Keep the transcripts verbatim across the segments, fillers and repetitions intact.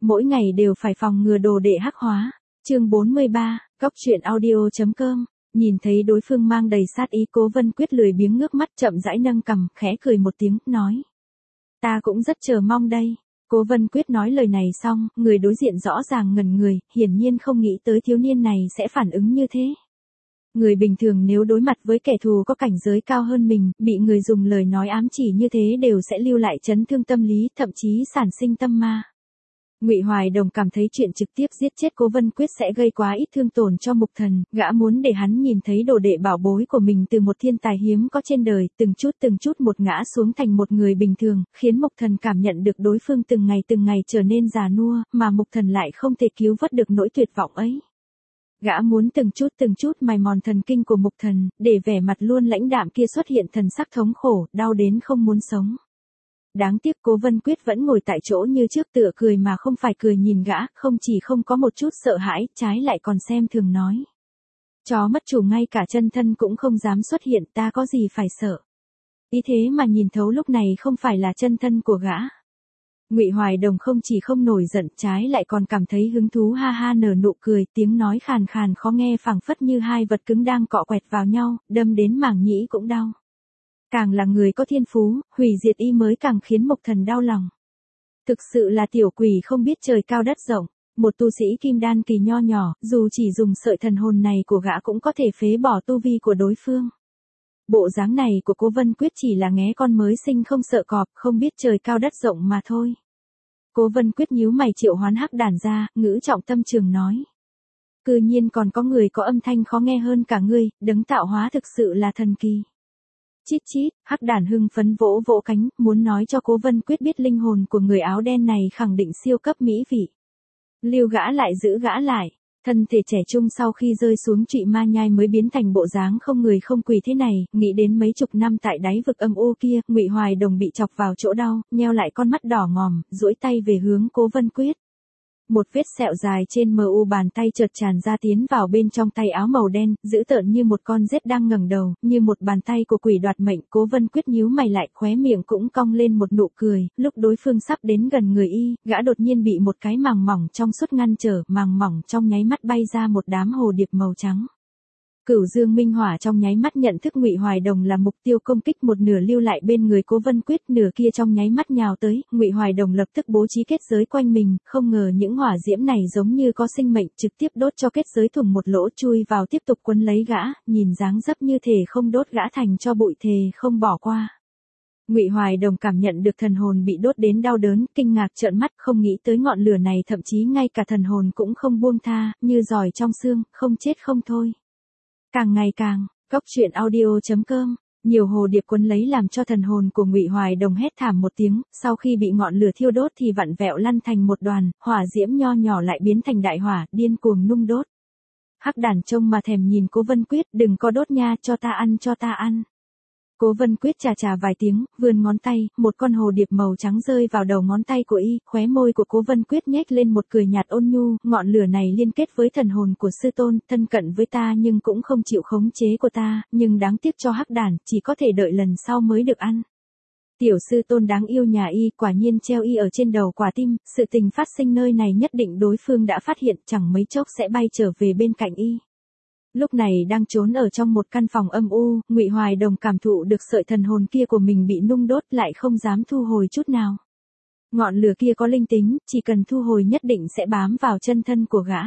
mỗi ngày đều phải phòng ngừa đồ đệ hắc hóa. Chương bốn mươi ba, Cóc truyện audio.com. Nhìn thấy đối phương mang đầy sát ý, Cố Vân Quyết lười biếng ngước mắt, chậm rãi nâng cằm, khẽ cười một tiếng, nói: "Ta cũng rất chờ mong đây." Cố Vân Quyết nói lời này xong, người đối diện rõ ràng ngẩn người, hiển nhiên không nghĩ tới thiếu niên này sẽ phản ứng như thế. Người bình thường nếu đối mặt với kẻ thù có cảnh giới cao hơn mình, bị người dùng lời nói ám chỉ như thế đều sẽ lưu lại chấn thương tâm lý, thậm chí sản sinh tâm ma. Ngụy Hoài Đồng cảm thấy chuyện trực tiếp giết chết Cố Vân Quyết sẽ gây quá ít thương tổn cho Mục Thần, gã muốn để hắn nhìn thấy đồ đệ bảo bối của mình từ một thiên tài hiếm có trên đời, từng chút từng chút một ngã xuống thành một người bình thường, khiến Mục Thần cảm nhận được đối phương từng ngày từng ngày trở nên già nua, mà Mục Thần lại không thể cứu vớt được nỗi tuyệt vọng ấy. Gã muốn từng chút từng chút mài mòn thần kinh của Mục Thần, để vẻ mặt luôn lãnh đạm kia xuất hiện thần sắc thống khổ, đau đến không muốn sống. Đáng tiếc Cố Vân Quyết vẫn ngồi tại chỗ như trước, tựa cười mà không phải cười nhìn gã, không chỉ không có một chút sợ hãi, trái lại còn xem thường nói: "Chó mất chủ ngay cả chân thân cũng không dám xuất hiện, ta có gì phải sợ." Ý thế mà nhìn thấu lúc này không phải là chân thân của gã. Ngụy Hoài Đồng không chỉ không nổi giận, trái lại còn cảm thấy hứng thú, ha ha nở nụ cười, tiếng nói khàn khàn khó nghe phảng phất như hai vật cứng đang cọ quẹt vào nhau, đâm đến màng nhĩ cũng đau. Càng là người có thiên phú, hủy diệt y mới càng khiến Mục Thần đau lòng. Thực sự là tiểu quỷ không biết trời cao đất rộng, một tu sĩ kim đan kỳ nho nhỏ, dù chỉ dùng sợi thần hồn này của gã cũng có thể phế bỏ tu vi của đối phương. Bộ dáng này của Cố Vân Quyết chỉ là nghé con mới sinh không sợ cọp, không biết trời cao đất rộng mà thôi. Cố Vân Quyết nhíu mày triệu hoán hắc đản ra, ngữ trọng tâm trường nói: "Cư nhiên còn có người có âm thanh khó nghe hơn cả ngươi, đấng tạo hóa thực sự là thần kỳ." Chít chít, hắc đản hưng phấn vỗ vỗ cánh, muốn nói cho Cố Vân Quyết biết linh hồn của người áo đen này khẳng định siêu cấp mỹ vị. Lưu gã lại giữ gã lại, thân thể trẻ trung sau khi rơi xuống trụy ma nhai mới biến thành bộ dáng không người không quỷ thế này, nghĩ đến mấy chục năm tại đáy vực âm u kia, Ngụy Hoài Đồng bị chọc vào chỗ đau, nheo lại con mắt đỏ ngòm, duỗi tay về hướng Cố Vân Quyết. Một vết sẹo dài trên mờ u bàn tay chợt tràn ra tiến vào bên trong tay áo màu đen, dữ tợn như một con rết đang ngẩng đầu, như một bàn tay của quỷ đoạt mệnh. Cố Vân Quyết nhíu mày lại, khóe miệng cũng cong lên một nụ cười, lúc đối phương sắp đến gần người y, gã đột nhiên bị một cái màng mỏng trong suốt ngăn trở, màng mỏng trong nháy mắt bay ra một đám hồ điệp màu trắng. Cửu Dương Minh Hỏa trong nháy mắt nhận thức Ngụy Hoài Đồng là mục tiêu công kích, một nửa lưu lại bên người Cố Vân Quyết, nửa kia trong nháy mắt nhào tới, Ngụy Hoài Đồng lập tức bố trí kết giới quanh mình, không ngờ những hỏa diễm này giống như có sinh mệnh, trực tiếp đốt cho kết giới thủng một lỗ, chui vào tiếp tục quấn lấy gã, nhìn dáng dấp như thể không đốt gã thành cho bụi, thề không bỏ qua. Ngụy Hoài Đồng cảm nhận được thần hồn bị đốt đến đau đớn, kinh ngạc trợn mắt, không nghĩ tới ngọn lửa này thậm chí ngay cả thần hồn cũng không buông tha, như giỏi trong xương, không chết không thôi. Càng ngày càng, Cóc truyện audio.com, nhiều hồ điệp quấn lấy làm cho thần hồn của Ngụy Hoài Đồng hét thảm một tiếng, sau khi bị ngọn lửa thiêu đốt thì vặn vẹo lăn thành một đoàn, hỏa diễm nho nhỏ lại biến thành đại hỏa, điên cuồng nung đốt. Hắc đản trông mà thèm nhìn Cố Vân Quyết, đừng có đốt nha, cho ta ăn cho ta ăn. Cố Vân Quyết chà chà vài tiếng, vươn ngón tay, một con hồ điệp màu trắng rơi vào đầu ngón tay của y, khóe môi của Cố Vân Quyết nhếch lên một cười nhạt ôn nhu, ngọn lửa này liên kết với thần hồn của sư tôn, thân cận với ta nhưng cũng không chịu khống chế của ta, nhưng đáng tiếc cho hắc đản, chỉ có thể đợi lần sau mới được ăn. Tiểu sư tôn đáng yêu nhà y, quả nhiên treo y ở trên đầu quả tim, sự tình phát sinh nơi này nhất định đối phương đã phát hiện, chẳng mấy chốc sẽ bay trở về bên cạnh y. Lúc này đang trốn ở trong một căn phòng âm u, Ngụy Hoài Đồng cảm thụ được sợi thần hồn kia của mình bị nung đốt, lại không dám thu hồi chút nào. Ngọn lửa kia có linh tính, chỉ cần thu hồi nhất định sẽ bám vào chân thân của gã.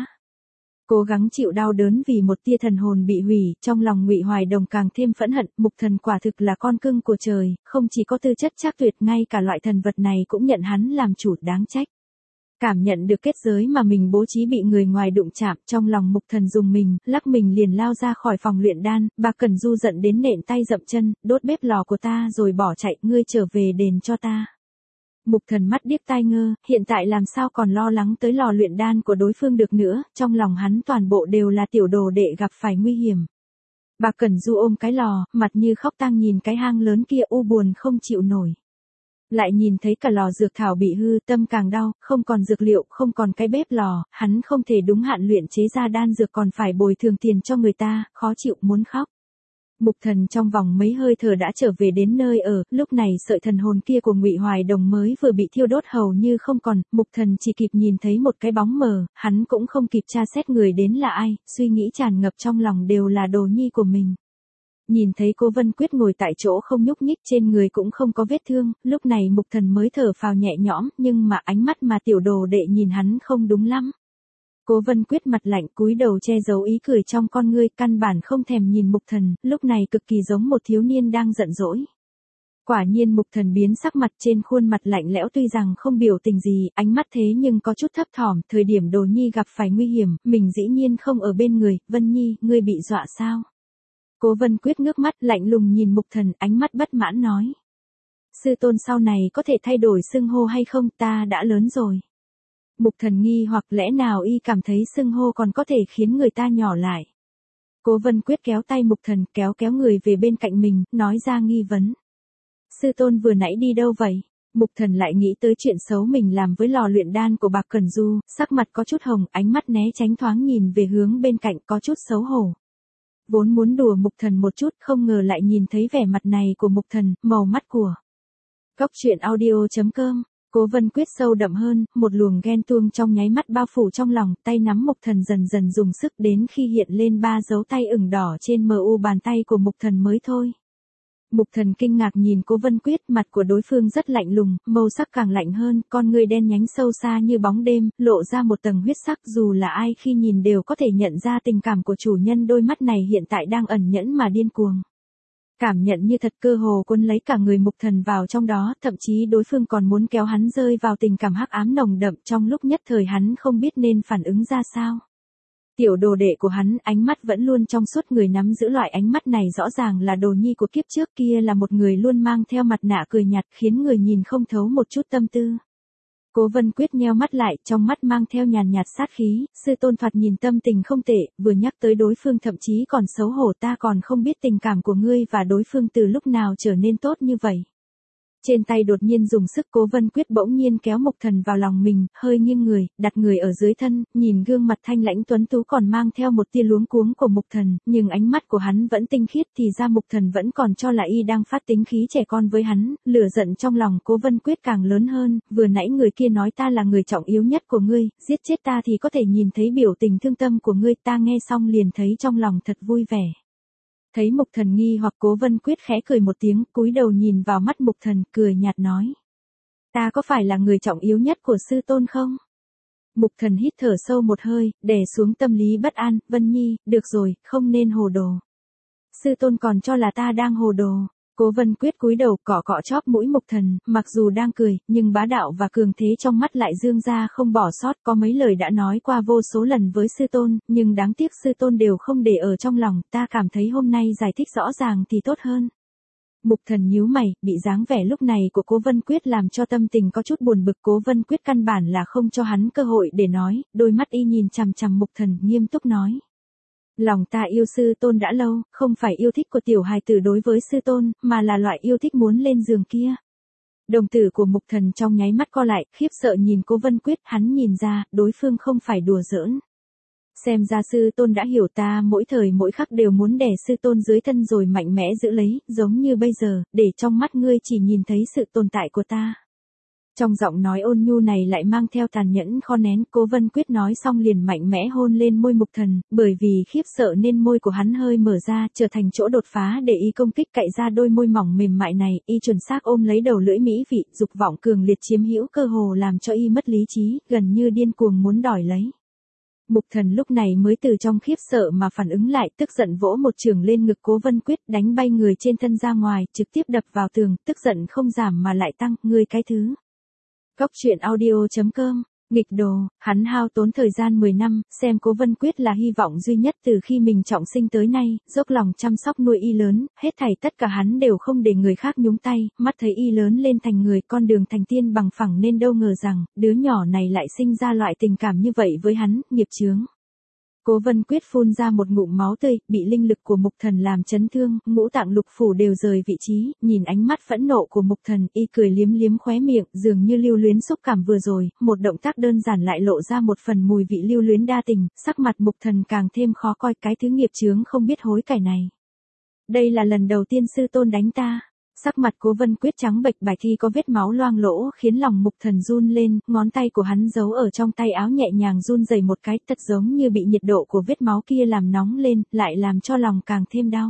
Cố gắng chịu đau đớn vì một tia thần hồn bị hủy, trong lòng Ngụy Hoài Đồng càng thêm phẫn hận, Mục Thần quả thực là con cưng của trời, không chỉ có tư chất trác tuyệt, ngay cả loại thần vật này cũng nhận hắn làm chủ, đáng trách. Cảm nhận được kết giới mà mình bố trí bị người ngoài đụng chạm, trong lòng Mục Thần dùng mình, lắc mình liền lao ra khỏi phòng luyện đan, Bạc Cẩn Du giận đến nện tay dậm chân, đốt bếp lò của ta rồi bỏ chạy, ngươi trở về đền cho ta. Mục Thần mắt điếc tai ngơ, hiện tại làm sao còn lo lắng tới lò luyện đan của đối phương được nữa, trong lòng hắn toàn bộ đều là tiểu đồ đệ gặp phải nguy hiểm. Bạc Cẩn Du ôm cái lò, mặt như khóc tang nhìn cái hang lớn kia, u buồn không chịu nổi. Lại nhìn thấy cả lò dược thảo bị hư, tâm càng đau, không còn dược liệu, không còn cái bếp lò, hắn không thể đúng hạn luyện chế ra đan dược còn phải bồi thường tiền cho người ta, khó chịu muốn khóc. Mục Thần trong vòng mấy hơi thở đã trở về đến nơi ở, lúc này sợi thần hồn kia của Ngụy Hoài Đồng mới vừa bị thiêu đốt hầu như không còn, Mục Thần chỉ kịp nhìn thấy một cái bóng mờ, hắn cũng không kịp tra xét người đến là ai, suy nghĩ tràn ngập trong lòng đều là đồ nhi của mình. Nhìn thấy Cố Vân Quyết ngồi tại chỗ không nhúc nhích, trên người cũng không có vết thương, lúc này Mục Thần mới thở phào nhẹ nhõm, nhưng mà ánh mắt mà tiểu đồ đệ nhìn hắn không đúng lắm. Cố Vân Quyết mặt lạnh cúi đầu che giấu ý cười trong con ngươi, căn bản không thèm nhìn Mục Thần, lúc này cực kỳ giống một thiếu niên đang giận dỗi. Quả nhiên Mục Thần biến sắc mặt, trên khuôn mặt lạnh lẽo tuy rằng không biểu tình gì, ánh mắt thế nhưng có chút thấp thỏm, thời điểm Đồ Nhi gặp phải nguy hiểm, mình dĩ nhiên không ở bên người, Vân Nhi, ngươi bị dọa sao? Cố Vân Quyết ngước mắt lạnh lùng nhìn Mục Thần, ánh mắt bất mãn nói. Sư tôn sau này có thể thay đổi xưng hô hay không, ta đã lớn rồi. Mục Thần nghi hoặc lẽ nào y cảm thấy xưng hô còn có thể khiến người ta nhỏ lại. Cố Vân Quyết kéo tay Mục Thần, kéo kéo người về bên cạnh mình, nói ra nghi vấn. Sư tôn vừa nãy đi đâu vậy? Mục Thần lại nghĩ tới chuyện xấu mình làm với lò luyện đan của Bạc Cẩn Du, sắc mặt có chút hồng, ánh mắt né tránh thoáng nhìn về hướng bên cạnh có chút xấu hổ. Vốn muốn đùa Mục Thần một chút, không ngờ lại nhìn thấy vẻ mặt này của Mục Thần, màu mắt của. Góc truyện audio chấm com. Cố Vân Quyết sâu đậm hơn, một luồng ghen tuông trong nháy mắt bao phủ trong lòng, tay nắm Mục Thần dần dần dùng sức đến khi hiện lên ba dấu tay ửng đỏ trên mờ u bàn tay của Mục Thần mới thôi. Mục Thần kinh ngạc nhìn Cố Vân Quyết, mặt của đối phương rất lạnh lùng, màu sắc càng lạnh hơn, con ngươi đen nhánh sâu xa như bóng đêm, lộ ra một tầng huyết sắc, dù là ai khi nhìn đều có thể nhận ra tình cảm của chủ nhân đôi mắt này hiện tại đang ẩn nhẫn mà điên cuồng. Cảm nhận như thật, cơ hồ cuốn lấy cả người Mục Thần vào trong đó, thậm chí đối phương còn muốn kéo hắn rơi vào tình cảm hắc ám nồng đậm, trong lúc nhất thời hắn không biết nên phản ứng ra sao. Tiểu đồ đệ của hắn, ánh mắt vẫn luôn trong suốt, người nắm giữ loại ánh mắt này rõ ràng là đồ nhi của kiếp trước, kia là một người luôn mang theo mặt nạ cười nhạt, khiến người nhìn không thấu một chút tâm tư. Cố Vân Quyết nheo mắt lại, trong mắt mang theo nhàn nhạt sát khí, sư tôn thoạt nhìn tâm tình không tệ, vừa nhắc tới đối phương thậm chí còn xấu hổ, ta còn không biết tình cảm của ngươi và đối phương từ lúc nào trở nên tốt như vậy. Trên tay đột nhiên dùng sức, Cố Vân Quyết bỗng nhiên kéo Mục Thần vào lòng mình, hơi nghiêng người, đặt người ở dưới thân, nhìn gương mặt thanh lãnh tuấn tú còn mang theo một tia luống cuống của Mục Thần, nhưng ánh mắt của hắn vẫn tinh khiết, thì ra Mục Thần vẫn còn cho là y đang phát tính khí trẻ con với hắn, lửa giận trong lòng Cố Vân Quyết càng lớn hơn, vừa nãy người kia nói ta là người trọng yếu nhất của ngươi, giết chết ta thì có thể nhìn thấy biểu tình thương tâm của ngươi, ta nghe xong liền thấy trong lòng thật vui vẻ. Thấy Mục Thần nghi hoặc, Cố Vân Quyết khẽ cười một tiếng, cúi đầu nhìn vào mắt Mục Thần, cười nhạt nói. Ta có phải là người trọng yếu nhất của sư tôn không? Mục Thần hít thở sâu một hơi, đè xuống tâm lý bất an, Vân Nhi, được rồi, không nên hồ đồ. Sư tôn còn cho là ta đang hồ đồ. Cố Vân Quyết cúi đầu cọ cọ chóp mũi Mục Thần, mặc dù đang cười, nhưng bá đạo và cường thế trong mắt lại dương ra không bỏ sót, có mấy lời đã nói qua vô số lần với sư tôn, nhưng đáng tiếc sư tôn đều không để ở trong lòng, ta cảm thấy hôm nay giải thích rõ ràng thì tốt hơn. Mục Thần nhíu mày, bị dáng vẻ lúc này của Cố Vân Quyết làm cho tâm tình có chút buồn bực, Cố Vân Quyết căn bản là không cho hắn cơ hội để nói, đôi mắt y nhìn chằm chằm Mục Thần, nghiêm túc nói. Lòng ta yêu sư tôn đã lâu, không phải yêu thích của tiểu hài tử đối với sư tôn, mà là loại yêu thích muốn lên giường kia. Đồng tử của Mục Thần trong nháy mắt co lại, khiếp sợ nhìn Cố Vân Quyết, hắn nhìn ra, đối phương không phải đùa giỡn. Xem ra sư tôn đã hiểu ta mỗi thời mỗi khắc đều muốn đè sư tôn dưới thân rồi mạnh mẽ giữ lấy, giống như bây giờ, để trong mắt ngươi chỉ nhìn thấy sự tồn tại của ta. Trong giọng nói ôn nhu này lại mang theo tàn nhẫn khó nén, Cố Vân Quyết nói xong liền mạnh mẽ hôn lên môi Mục Thần, bởi vì khiếp sợ nên môi của hắn hơi mở ra, trở thành chỗ đột phá để y công kích cậy ra đôi môi mỏng mềm mại này, y chuẩn xác ôm lấy đầu lưỡi mỹ vị, dục vọng cường liệt chiếm hữu cơ hồ làm cho y mất lý trí, gần như điên cuồng muốn đòi lấy. Mục Thần lúc này mới từ trong khiếp sợ mà phản ứng lại, tức giận vỗ một chưởng lên ngực Cố Vân Quyết, đánh bay người trên thân ra ngoài, trực tiếp đập vào tường, tức giận không giảm mà lại tăng, ngươi cái thứ. Góc truyện audio chấm com, nghịch đồ, hắn hao tốn thời gian mười năm, xem Cố Vân Quyết là hy vọng duy nhất từ khi mình trọng sinh tới nay, dốc lòng chăm sóc nuôi y lớn, hết thảy tất cả hắn đều không để người khác nhúng tay, mắt thấy y lớn lên thành người, con đường thành tiên bằng phẳng, nên đâu ngờ rằng, đứa nhỏ này lại sinh ra loại tình cảm như vậy với hắn, nghiệp chướng. Cố Vân Quyết phun ra một ngụm máu tươi, bị linh lực của Mục Thần làm chấn thương, ngũ tạng lục phủ đều rời vị trí, nhìn ánh mắt phẫn nộ của Mục Thần, y cười liếm liếm khóe miệng, dường như lưu luyến xúc cảm vừa rồi, một động tác đơn giản lại lộ ra một phần mùi vị lưu luyến đa tình, sắc mặt Mục Thần càng thêm khó coi, cái thứ nghiệp chướng không biết hối cải này. Đây là lần đầu tiên sư tôn đánh ta. Sắc mặt Cố Vân Quyết trắng bệch bạch khi có vết máu loang lỗ khiến lòng Mục Thần run lên, ngón tay của hắn giấu ở trong tay áo nhẹ nhàng run rẩy một cái, thật giống như bị nhiệt độ của vết máu kia làm nóng lên, lại làm cho lòng càng thêm đau.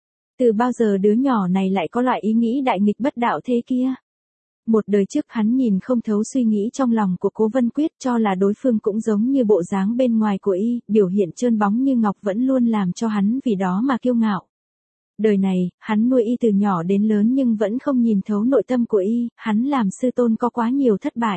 Từ bao giờ đứa nhỏ này lại có loại ý nghĩ đại nghịch bất đạo thế kia? Một đời trước hắn nhìn không thấu suy nghĩ trong lòng của Cố Vân Quyết, cho là đối phương cũng giống như bộ dáng bên ngoài của y, biểu hiện trơn bóng như ngọc vẫn luôn làm cho hắn vì đó mà kiêu ngạo. Đời này, hắn nuôi y từ nhỏ đến lớn nhưng vẫn không nhìn thấu nội tâm của y, hắn làm sư tôn có quá nhiều thất bại.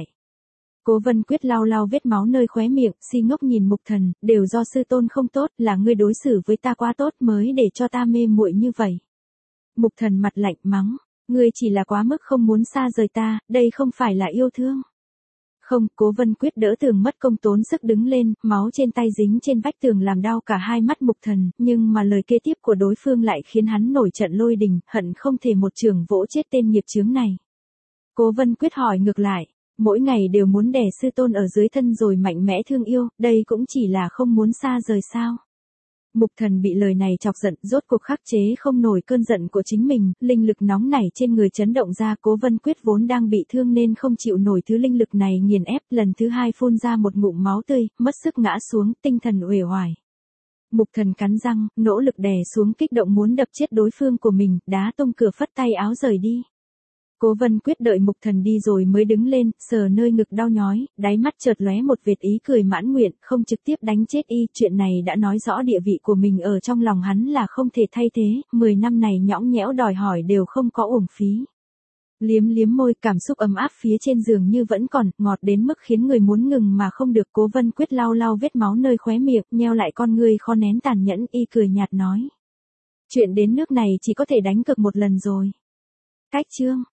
Cố Vân Quyết lau lau vết máu nơi khóe miệng, si ngốc nhìn Mục Thần, đều do sư tôn không tốt, là ngươi đối xử với ta quá tốt mới để cho ta mê muội như vậy. Mục Thần mặt lạnh mắng, ngươi chỉ là quá mức không muốn xa rời ta, đây không phải là yêu thương. Không, Cố Vân Quyết đỡ tường mất công tốn sức đứng lên, máu trên tay dính trên vách tường làm đau cả hai mắt Mục Thần, nhưng mà lời kế tiếp của đối phương lại khiến hắn nổi trận lôi đình, hận không thể một chưởng vỗ chết tên nghiệp chướng này. Cố Vân Quyết hỏi ngược lại, mỗi ngày đều muốn đè sư tôn ở dưới thân rồi mạnh mẽ thương yêu, đây cũng chỉ là không muốn xa rời sao? Mục Thần bị lời này chọc giận, rốt cuộc khắc chế không nổi cơn giận của chính mình, linh lực nóng nảy trên người chấn động ra. Cố Vân Quyết vốn đang bị thương nên không chịu nổi thứ linh lực này nghiền ép, lần thứ hai phun ra một ngụm máu tươi, mất sức ngã xuống, tinh thần uể oải. Mục Thần cắn răng, nỗ lực đè xuống kích động muốn đập chết đối phương của mình, đá tung cửa phất tay áo rời đi. Cố Vân Quyết đợi Mục Thần đi rồi mới đứng lên, sờ nơi ngực đau nhói, đáy mắt chợt lóe một vệt ý cười mãn nguyện, không trực tiếp đánh chết y, chuyện này đã nói rõ địa vị của mình ở trong lòng hắn là không thể thay thế, mười năm này nhõng nhẽo đòi hỏi đều không có uổng phí. Liếm liếm môi, cảm xúc ấm áp phía trên giường như vẫn còn, ngọt đến mức khiến người muốn ngừng mà không được. Cố Vân Quyết lau lau vết máu nơi khóe miệng, nheo lại con ngươi khó nén tàn nhẫn, y cười nhạt nói. Chuyện đến nước này chỉ có thể đánh cược một lần rồi. Cách chương